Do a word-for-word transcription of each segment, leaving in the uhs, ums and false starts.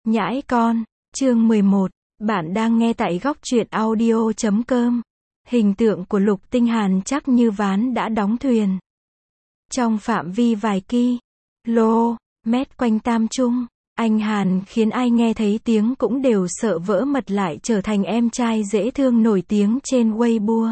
Nhãi con, chương mười một, bạn đang nghe tại góc truyện audio chấm com. Hình tượng của Lục Tinh Hàn chắc như ván đã đóng thuyền. Trong phạm vi vài ki lô mét quanh Tam Trung, anh Hàn khiến ai nghe thấy tiếng cũng đều sợ vỡ mật lại trở thành em trai dễ thương nổi tiếng trên Weibo.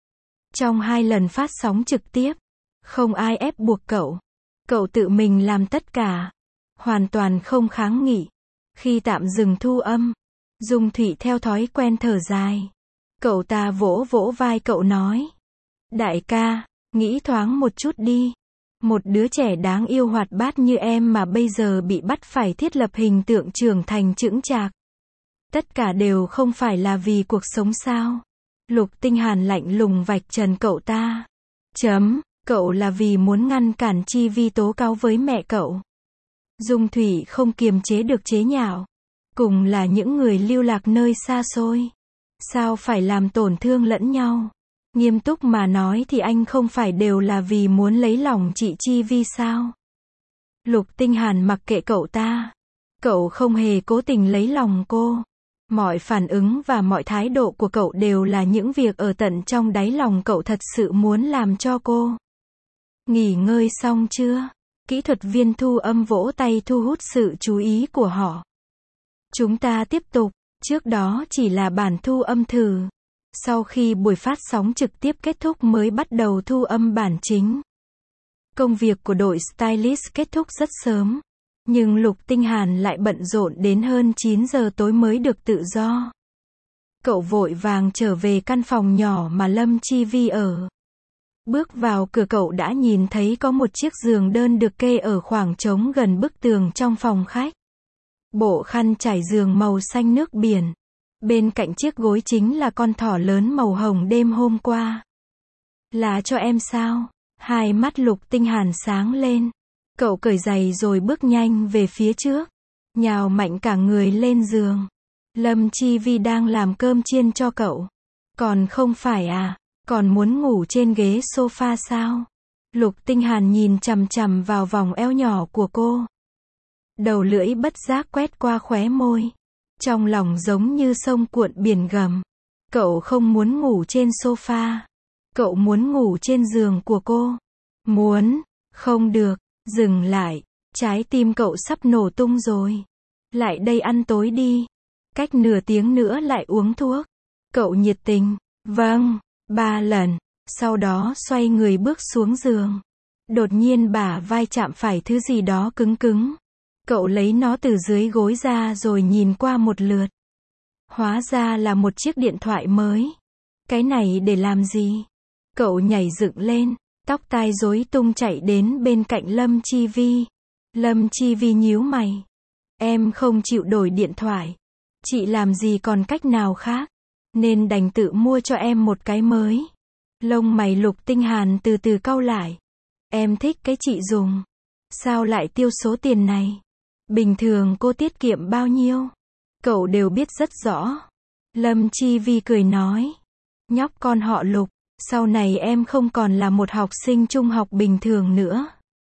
Trong hai lần phát sóng trực tiếp, không ai ép buộc cậu. Cậu tự mình làm tất cả. Hoàn toàn không kháng nghị. Khi tạm dừng thu âm, Dung Thụy theo thói quen thở dài. Cậu ta vỗ vỗ vai cậu nói. Đại ca, nghĩ thoáng một chút đi. Một đứa trẻ đáng yêu hoạt bát như em mà bây giờ bị bắt phải thiết lập hình tượng trưởng thành chững chạc. Tất cả đều không phải là vì cuộc sống sao? Lục Tinh Hàn lạnh lùng vạch trần cậu ta. Chấm, cậu là vì muốn ngăn cản Chi Vi tố cáo với mẹ cậu. Dung Thụy không kiềm chế được chế nhạo. Cùng là những người lưu lạc nơi xa xôi. Sao phải làm tổn thương lẫn nhau? Nghiêm túc mà nói thì anh không phải đều là vì muốn lấy lòng chị Chi Vi sao? Lục Tinh Hàn mặc kệ cậu ta. Cậu không hề cố tình lấy lòng cô. Mọi phản ứng và mọi thái độ của cậu đều là những việc ở tận trong đáy lòng cậu thật sự muốn làm cho cô. Nghỉ ngơi xong chưa? Kỹ thuật viên thu âm vỗ tay thu hút sự chú ý của họ. Chúng ta tiếp tục, trước đó chỉ là bản thu âm thử. Sau khi buổi phát sóng trực tiếp kết thúc mới bắt đầu thu âm bản chính. Công việc của đội stylist kết thúc rất sớm. Nhưng Lục Tinh Hàn lại bận rộn đến hơn chín giờ tối mới được tự do. Cậu vội vàng trở về căn phòng nhỏ mà Lâm Chi Vi ở. Bước vào cửa cậu đã nhìn thấy có một chiếc giường đơn được kê ở khoảng trống gần bức tường trong phòng khách. Bộ khăn trải giường màu xanh nước biển. Bên cạnh chiếc gối chính là con thỏ lớn màu hồng đêm hôm qua. Là cho em sao? Hai mắt Lục Tinh Hàn sáng lên. Cậu cởi giày rồi bước nhanh về phía trước. Nhào mạnh cả người lên giường. Lâm Chi Vi đang làm cơm chiên cho cậu. Còn không phải à? Còn muốn ngủ trên ghế sofa sao? Lục Tinh Hàn nhìn chằm chằm vào vòng eo nhỏ của cô. Đầu lưỡi bất giác quét qua khóe môi. Trong lòng giống như sông cuộn biển gầm. Cậu không muốn ngủ trên sofa. Cậu muốn ngủ trên giường của cô. Muốn, không được, dừng lại. Trái tim cậu sắp nổ tung rồi. Lại đây ăn tối đi. Cách nửa tiếng nữa lại uống thuốc. Cậu nhiệt tình. Vâng, ba lần. Sau đó xoay người bước xuống giường. Đột nhiên bả vai chạm phải thứ gì đó cứng cứng. Cậu lấy nó từ dưới gối ra rồi nhìn qua một lượt. Hóa ra là một chiếc điện thoại mới. Cái này để làm gì? Cậu nhảy dựng lên, tóc tai rối tung chạy đến bên cạnh Lâm Chi Vi. Lâm Chi Vi nhíu mày. Em không chịu đổi điện thoại. Chị làm gì còn cách nào khác. Nên đành tự mua cho em một cái mới. Lông mày Lục Tinh Hàn từ từ cau lại. Em thích cái chị dùng. Sao lại tiêu số tiền này? Bình thường cô tiết kiệm bao nhiêu? Cậu đều biết rất rõ. Lâm Chi Vi cười nói. Nhóc con họ Lục, sau này em không còn là một học sinh trung học bình thường nữa.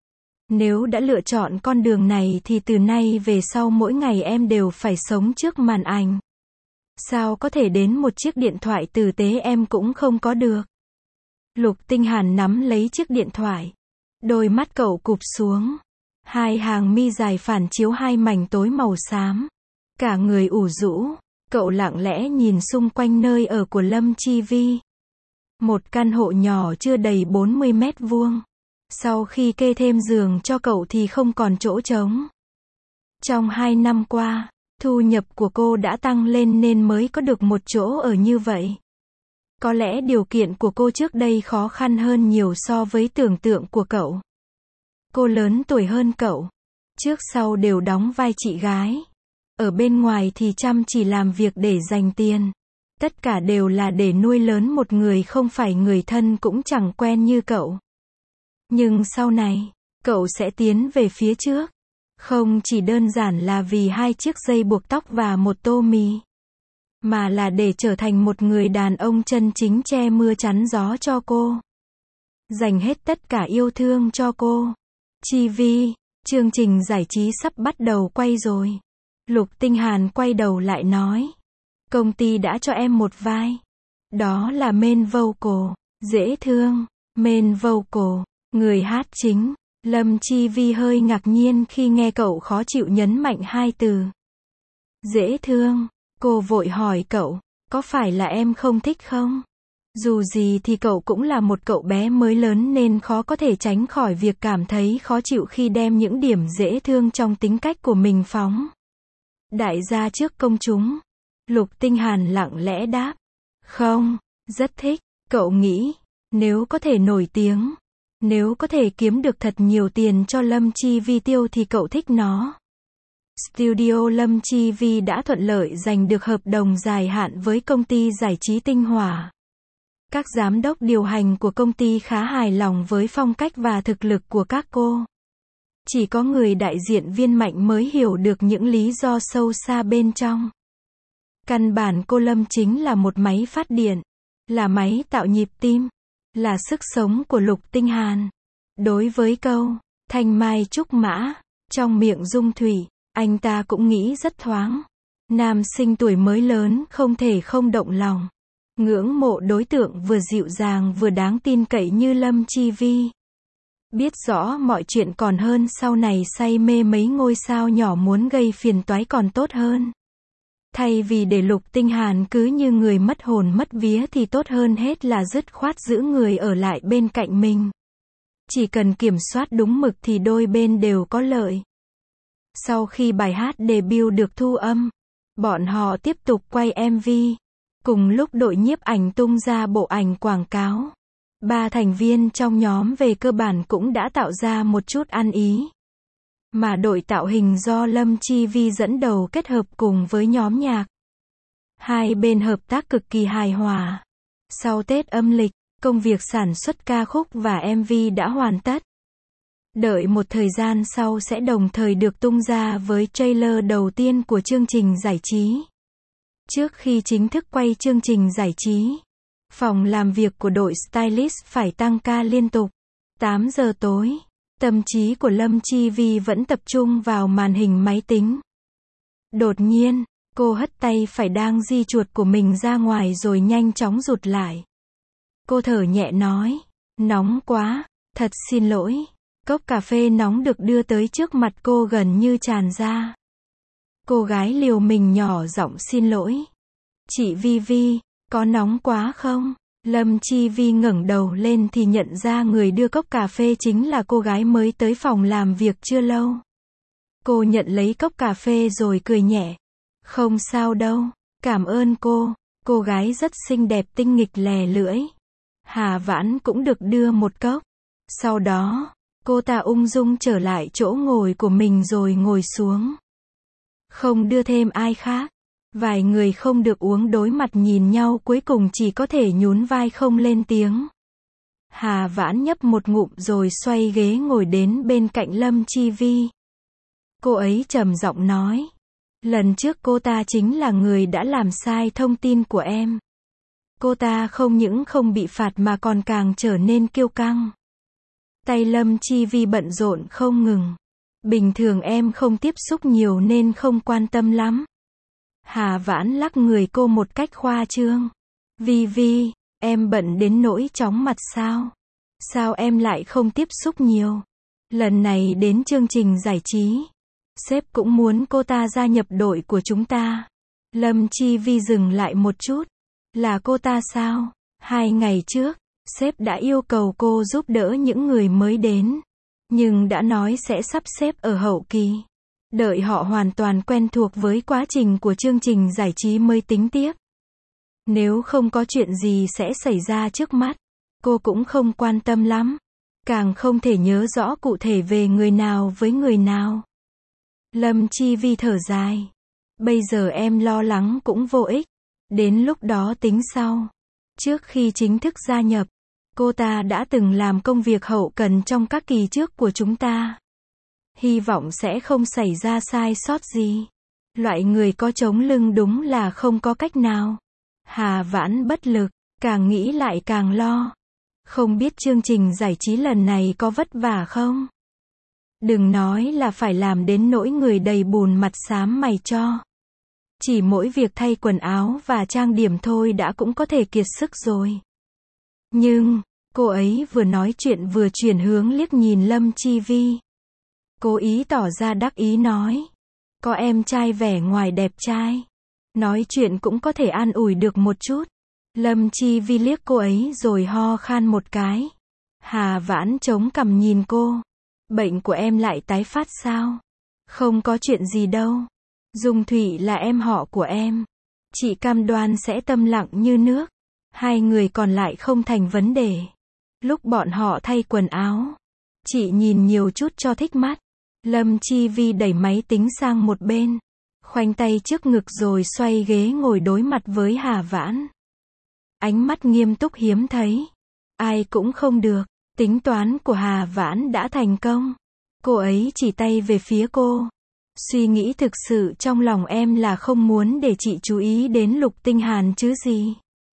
Nếu đã lựa chọn con đường này thì từ nay về sau mỗi ngày em đều phải sống trước màn ảnh. Sao có thể đến một chiếc điện thoại tử tế em cũng không có được? Lục Tinh Hàn nắm lấy chiếc điện thoại. Đôi mắt cậu cụp xuống. Hai hàng mi dài phản chiếu hai mảnh tối màu xám. Cả người ủ rũ. Cậu lặng lẽ nhìn xung quanh nơi ở của Lâm Chi Vi. Một căn hộ nhỏ chưa đầy bốn mươi mét vuông. Sau khi kê thêm giường cho cậu thì không còn chỗ trống. Trong hai năm qua, thu nhập của cô đã tăng lên nên mới có được một chỗ ở như vậy. Có lẽ điều kiện của cô trước đây khó khăn hơn nhiều so với tưởng tượng của cậu. Cô lớn tuổi hơn cậu. Trước sau đều đóng vai chị gái. Ở bên ngoài thì chăm chỉ làm việc để dành tiền. Tất cả đều là để nuôi lớn một người không phải người thân cũng chẳng quen như cậu. Nhưng sau này, cậu sẽ tiến về phía trước. Không chỉ đơn giản là vì hai chiếc dây buộc tóc và một tô mì. Mà là để trở thành một người đàn ông chân chính che mưa chắn gió cho cô. Dành hết tất cả yêu thương cho cô. Chi Vi, chương trình giải trí sắp bắt đầu quay rồi. Lục Tinh Hàn quay đầu lại nói. Công ty đã cho em một vai. Đó là main vocal. Dễ thương. Main vocal. Người hát chính. Lâm Chi Vi hơi ngạc nhiên khi nghe cậu khó chịu nhấn mạnh hai từ. Dễ thương. Cô vội hỏi cậu, có phải là em không thích không? Dù gì thì cậu cũng là một cậu bé mới lớn nên khó có thể tránh khỏi việc cảm thấy khó chịu khi đem những điểm dễ thương trong tính cách của mình phóng đại ra trước công chúng. Lục Tinh Hàn lặng lẽ đáp. Không, rất thích. Cậu nghĩ, nếu có thể nổi tiếng, nếu có thể kiếm được thật nhiều tiền cho Lâm Chi Vi tiêu thì cậu thích nó. Studio Lâm Chi Vi đã thuận lợi giành được hợp đồng dài hạn với công ty giải trí Tinh Hỏa. Các giám đốc điều hành của công ty khá hài lòng với phong cách và thực lực của các cô. Chỉ có người đại diện viên Mạnh mới hiểu được những lý do sâu xa bên trong. Căn bản cô Lâm chính là một máy phát điện, là máy tạo nhịp tim, là sức sống của Lục Tinh Hàn. Đối với câu thanh mai trúc mã trong miệng Dung Thủy, anh ta cũng nghĩ rất thoáng. Nam sinh tuổi mới lớn không thể không động lòng. Ngưỡng mộ đối tượng vừa dịu dàng vừa đáng tin cậy như Lâm Chi Vi. Biết rõ mọi chuyện còn hơn sau này say mê mấy ngôi sao nhỏ muốn gây phiền toái còn tốt hơn. Thay vì để Lục Tinh Hàn cứ như người mất hồn mất vía thì tốt hơn hết là dứt khoát giữ người ở lại bên cạnh mình. Chỉ cần kiểm soát đúng mực thì đôi bên đều có lợi. Sau khi bài hát debut được thu âm, bọn họ tiếp tục quay em vê. Cùng lúc đội nhiếp ảnh tung ra bộ ảnh quảng cáo. Ba thành viên trong nhóm về cơ bản cũng đã tạo ra một chút ăn ý. Mà đội tạo hình do Lâm Chi Vi dẫn đầu kết hợp cùng với nhóm nhạc. Hai bên hợp tác cực kỳ hài hòa. Sau Tết âm lịch, công việc sản xuất ca khúc và em vê đã hoàn tất. Đợi một thời gian sau sẽ đồng thời được tung ra với trailer đầu tiên của chương trình giải trí. Trước khi chính thức quay chương trình giải trí, phòng làm việc của đội stylist phải tăng ca liên tục. tám giờ tối, tâm trí của Lâm Chi Vi vẫn tập trung vào màn hình máy tính. Đột nhiên, cô hất tay phải đang di chuột của mình ra ngoài rồi nhanh chóng rụt lại. Cô thở nhẹ nói, nóng quá, thật xin lỗi. Cốc cà phê nóng được đưa tới trước mặt cô gần như tràn ra. Cô gái liều mình nhỏ giọng xin lỗi. Chị Vi Vi, có nóng quá không? Lâm Chi Vi ngẩng đầu lên thì nhận ra người đưa cốc cà phê chính là cô gái mới tới phòng làm việc chưa lâu. Cô nhận lấy cốc cà phê rồi cười nhẹ. Không sao đâu, cảm ơn cô. Cô gái rất xinh đẹp tinh nghịch lè lưỡi. Hà Vãn cũng được đưa một cốc. Sau đó, cô ta ung dung trở lại chỗ ngồi của mình rồi ngồi xuống. Không đưa thêm ai khác. Vài người không được uống đối mặt nhìn nhau cuối cùng chỉ có thể nhún vai không lên tiếng. Hà Vãn nhấp một ngụm rồi xoay ghế ngồi đến bên cạnh Lâm Chi Vi. Cô ấy trầm giọng nói. Lần trước cô ta chính là người đã làm sai thông tin của em. Cô ta không những không bị phạt mà còn càng trở nên kiêu căng. Tay Lâm Chi Vi bận rộn không ngừng. Bình thường em không tiếp xúc nhiều nên không quan tâm lắm. Hà Vãn lắc người cô một cách khoa trương. Vi Vi, em bận đến nỗi chóng mặt sao? Sao em lại không tiếp xúc nhiều? Lần này đến chương trình giải trí, sếp cũng muốn cô ta gia nhập đội của chúng ta. Lâm Chi Vi dừng lại một chút. Là cô ta sao? Hai ngày trước, sếp đã yêu cầu cô giúp đỡ những người mới đến. Nhưng đã nói sẽ sắp xếp ở hậu kỳ. Đợi họ hoàn toàn quen thuộc với quá trình của chương trình giải trí mới tính tiếp. Nếu không có chuyện gì sẽ xảy ra trước mắt, cô cũng không quan tâm lắm. Càng không thể nhớ rõ cụ thể về người nào với người nào. Lâm Chi Vi thở dài. Bây giờ em lo lắng cũng vô ích. Đến lúc đó tính sau. Trước khi chính thức gia nhập, cô ta đã từng làm công việc hậu cần trong các kỳ trước của chúng ta. Hy vọng sẽ không xảy ra sai sót gì. Loại người có chống lưng đúng là không có cách nào. Hà Vãn bất lực, càng nghĩ lại càng lo. Không biết chương trình giải trí lần này có vất vả không? Đừng nói là phải làm đến nỗi người đầy bùn mặt xám mày cho. Chỉ mỗi việc thay quần áo và trang điểm thôi đã cũng có thể kiệt sức rồi. Nhưng, cô ấy vừa nói chuyện vừa chuyển hướng liếc nhìn Lâm Chi Vi. Cố ý tỏ ra đắc ý nói. Có em trai vẻ ngoài đẹp trai. Nói chuyện cũng có thể an ủi được một chút. Lâm Chi Vi liếc cô ấy rồi ho khan một cái. Hà Vãn chống cằm nhìn cô. Bệnh của em lại tái phát sao? Không có chuyện gì đâu. Dung Thụy là em họ của em. Chị cam đoan sẽ tâm lặng như nước. Hai người còn lại không thành vấn đề. Lúc bọn họ thay quần áo, chị nhìn nhiều chút cho thích mắt. Lâm Chi Vi đẩy máy tính sang một bên, khoanh tay trước ngực rồi xoay ghế ngồi đối mặt với Hà Vãn. Ánh mắt nghiêm túc hiếm thấy. Ai cũng không được. Tính toán của Hà Vãn đã thành công. Cô ấy chỉ tay về phía cô. Suy nghĩ thực sự trong lòng em là không muốn để chị chú ý đến Lục Tinh Hàn chứ gì.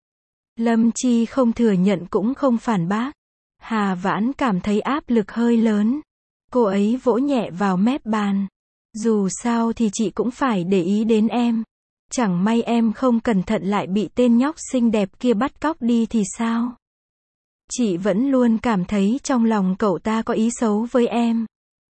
Lâm Chi không thừa nhận cũng không phản bác. Hà Vãn cảm thấy áp lực hơi lớn. Cô ấy vỗ nhẹ vào mép bàn. Dù sao thì chị cũng phải để ý đến em. Chẳng may em không cẩn thận lại bị tên nhóc xinh đẹp kia bắt cóc đi thì sao? Chị vẫn luôn cảm thấy trong lòng cậu ta có ý xấu với em.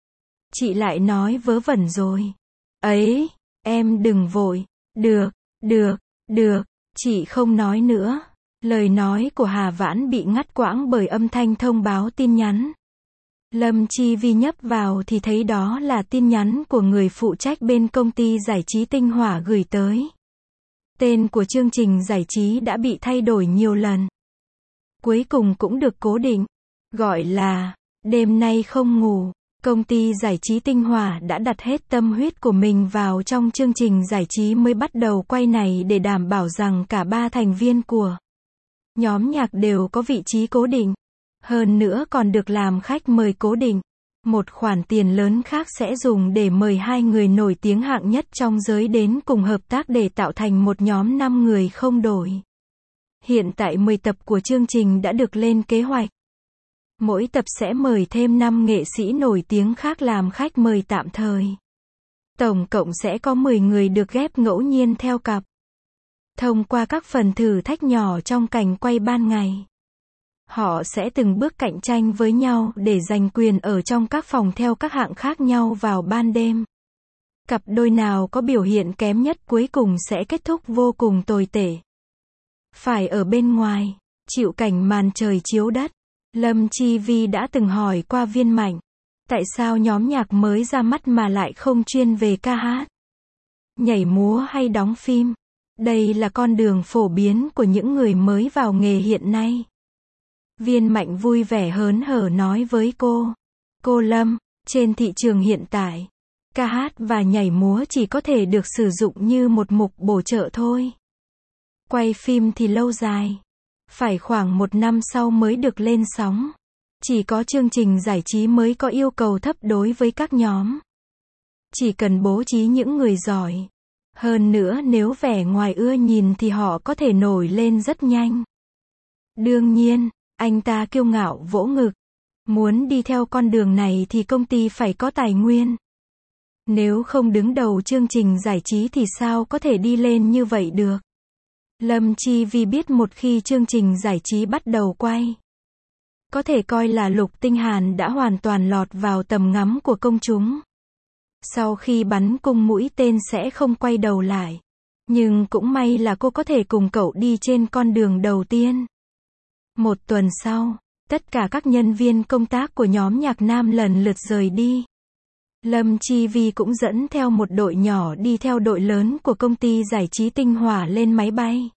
Chị lại nói vớ vẩn rồi. Ấy, em đừng vội. Được, được, được, chị không nói nữa. Lời nói của Hà Vãn bị ngắt quãng bởi âm thanh thông báo tin nhắn. Lâm Chi Vi nhấp vào thì thấy đó là tin nhắn của người phụ trách bên công ty giải trí Tinh Hỏa gửi tới. Tên của chương trình giải trí đã bị thay đổi nhiều lần. Cuối cùng cũng được cố định. Gọi là, đêm nay không ngủ. Công ty giải trí Tinh Hỏa đã đặt hết tâm huyết của mình vào trong chương trình giải trí mới bắt đầu quay này để đảm bảo rằng cả ba thành viên của nhóm nhạc đều có vị trí cố định. Hơn nữa còn được làm khách mời cố định. Một khoản tiền lớn khác sẽ dùng để mời hai người nổi tiếng hạng nhất trong giới đến cùng hợp tác để tạo thành một nhóm năm người không đổi. Hiện tại mười tập của chương trình đã được lên kế hoạch. Mỗi tập sẽ mời thêm năm nghệ sĩ nổi tiếng khác làm khách mời tạm thời. Tổng cộng sẽ có mười người được ghép ngẫu nhiên theo cặp. Thông qua các phần thử thách nhỏ trong cảnh quay ban ngày. Họ sẽ từng bước cạnh tranh với nhau để giành quyền ở trong các phòng theo các hạng khác nhau vào ban đêm. Cặp đôi nào có biểu hiện kém nhất cuối cùng sẽ kết thúc vô cùng tồi tệ. Phải ở bên ngoài, chịu cảnh màn trời chiếu đất. Lâm Chi Vi đã từng hỏi qua Viên Mạnh. Tại sao nhóm nhạc mới ra mắt mà lại không chuyên về ca hát, nhảy múa hay đóng phim? Đây là con đường phổ biến của những người mới vào nghề hiện nay. Viên Mạnh vui vẻ hớn hở nói với cô. Cô Lâm, trên thị trường hiện tại, ca hát và nhảy múa chỉ có thể được sử dụng như một mục bổ trợ thôi. Quay phim thì lâu dài. Phải khoảng một năm sau mới được lên sóng. Chỉ có chương trình giải trí mới có yêu cầu thấp đối với các nhóm. Chỉ cần bố trí những người giỏi. Hơn nữa nếu vẻ ngoài ưa nhìn thì họ có thể nổi lên rất nhanh. Đương nhiên, anh ta kiêu ngạo vỗ ngực. Muốn đi theo con đường này thì công ty phải có tài nguyên. Nếu không đứng đầu chương trình giải trí thì sao có thể đi lên như vậy được. Lâm Chi Vi biết một khi chương trình giải trí bắt đầu quay, có thể coi là Lục Tinh Hàn đã hoàn toàn lọt vào tầm ngắm của công chúng. Sau khi bắn cung mũi tên sẽ không quay đầu lại. Nhưng cũng may là cô có thể cùng cậu đi trên con đường đầu tiên. Một tuần sau, tất cả các nhân viên công tác của nhóm nhạc nam lần lượt rời đi. Lâm Chi Vi cũng dẫn theo một đội nhỏ đi theo đội lớn của công ty giải trí Tinh Hỏa lên máy bay.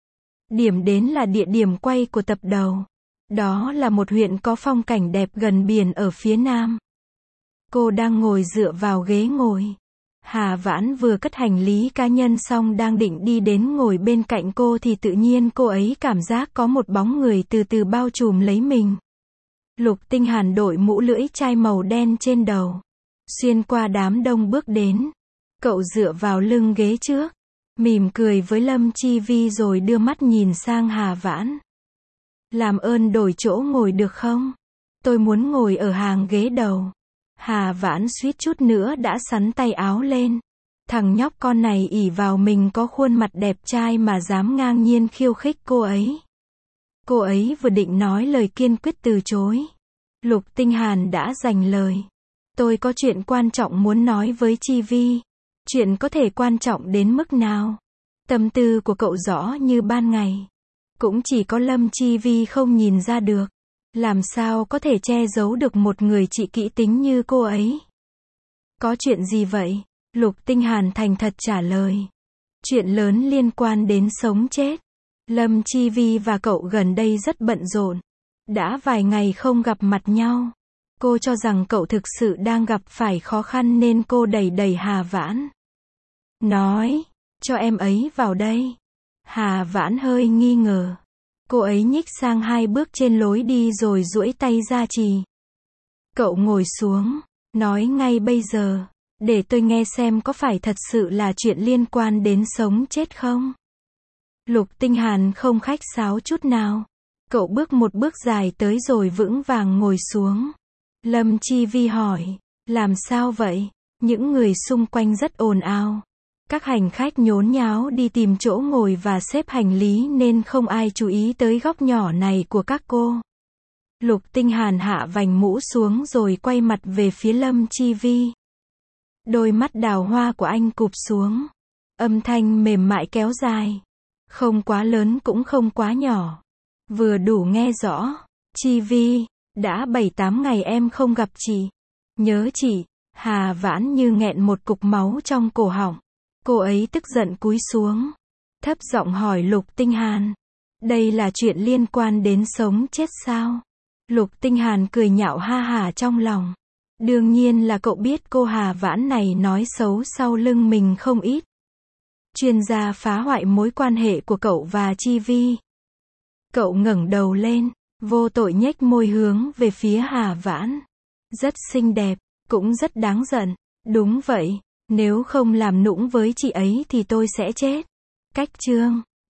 Điểm đến là địa điểm quay của tập đầu. Đó là một huyện có phong cảnh đẹp gần biển ở phía nam. Cô đang ngồi dựa vào ghế ngồi. Hà Vãn vừa cất hành lý cá nhân xong đang định đi đến ngồi bên cạnh cô thì tự nhiên cô ấy cảm giác có một bóng người từ từ bao trùm lấy mình. Lục Tinh Hàn đội mũ lưỡi chai màu đen trên đầu. Xuyên qua đám đông bước đến. Cậu dựa vào lưng ghế trước. Mỉm cười với Lâm Chi Vi rồi đưa mắt nhìn sang Hà Vãn. Làm ơn đổi chỗ ngồi được không? Tôi muốn ngồi ở hàng ghế đầu. Hà Vãn suýt chút nữa đã sắn tay áo lên. Thằng nhóc con này ỷ vào mình có khuôn mặt đẹp trai mà dám ngang nhiên khiêu khích cô ấy. Cô ấy vừa định nói lời kiên quyết từ chối. Lục Tinh Hàn đã giành lời. Tôi có chuyện quan trọng muốn nói với Chi Vi. Chuyện có thể quan trọng đến mức nào? Tâm tư của cậu rõ như ban ngày. Cũng chỉ có Lâm Chi Vi không nhìn ra được. Làm sao có thể che giấu được một người chị kỹ tính như cô ấy? Có chuyện gì vậy? Lục Tinh Hàn thành thật trả lời. Chuyện lớn liên quan đến sống chết. Lâm Chi Vi và cậu gần đây rất bận rộn. Đã vài ngày không gặp mặt nhau. Cô cho rằng cậu thực sự đang gặp phải khó khăn nên cô đẩy đẩy Hà Vãn. Nói, cho em ấy vào đây. Hà Vãn hơi nghi ngờ. Cô ấy nhích sang hai bước trên lối đi rồi duỗi tay ra chỉ. Cậu ngồi xuống, nói ngay bây giờ, để tôi nghe xem có phải thật sự là chuyện liên quan đến sống chết không? Lục Tinh Hàn không khách sáo chút nào. Cậu bước một bước dài tới rồi vững vàng ngồi xuống. Lâm Chi Vi hỏi, làm sao vậy? Những người xung quanh rất ồn ào. Các hành khách nhốn nháo đi tìm chỗ ngồi và xếp hành lý nên không ai chú ý tới góc nhỏ này của các cô. Lục Tinh Hàn hạ vành mũ xuống rồi quay mặt về phía Lâm Chi Vi. Đôi mắt đào hoa của anh cụp xuống. Âm thanh mềm mại kéo dài. Không quá lớn cũng không quá nhỏ. Vừa đủ nghe rõ. Chi Vi, đã bảy tám ngày em không gặp chị. Nhớ chị. Hà Vãn như nghẹn một cục máu trong cổ họng. Cô ấy tức giận cúi xuống. Thấp giọng hỏi Lục Tinh Hàn. Đây là chuyện liên quan đến sống chết sao? Lục Tinh Hàn cười nhạo ha hả trong lòng. Đương nhiên là cậu biết cô Hà Vãn này nói xấu sau lưng mình không ít. Chuyên gia phá hoại mối quan hệ của cậu và Chi Vi. Cậu ngẩng đầu lên, vô tội nhếch môi hướng về phía Hà Vãn. Rất xinh đẹp, cũng rất đáng giận. Đúng vậy, nếu không làm nũng với chị ấy thì tôi sẽ chết. Cách chương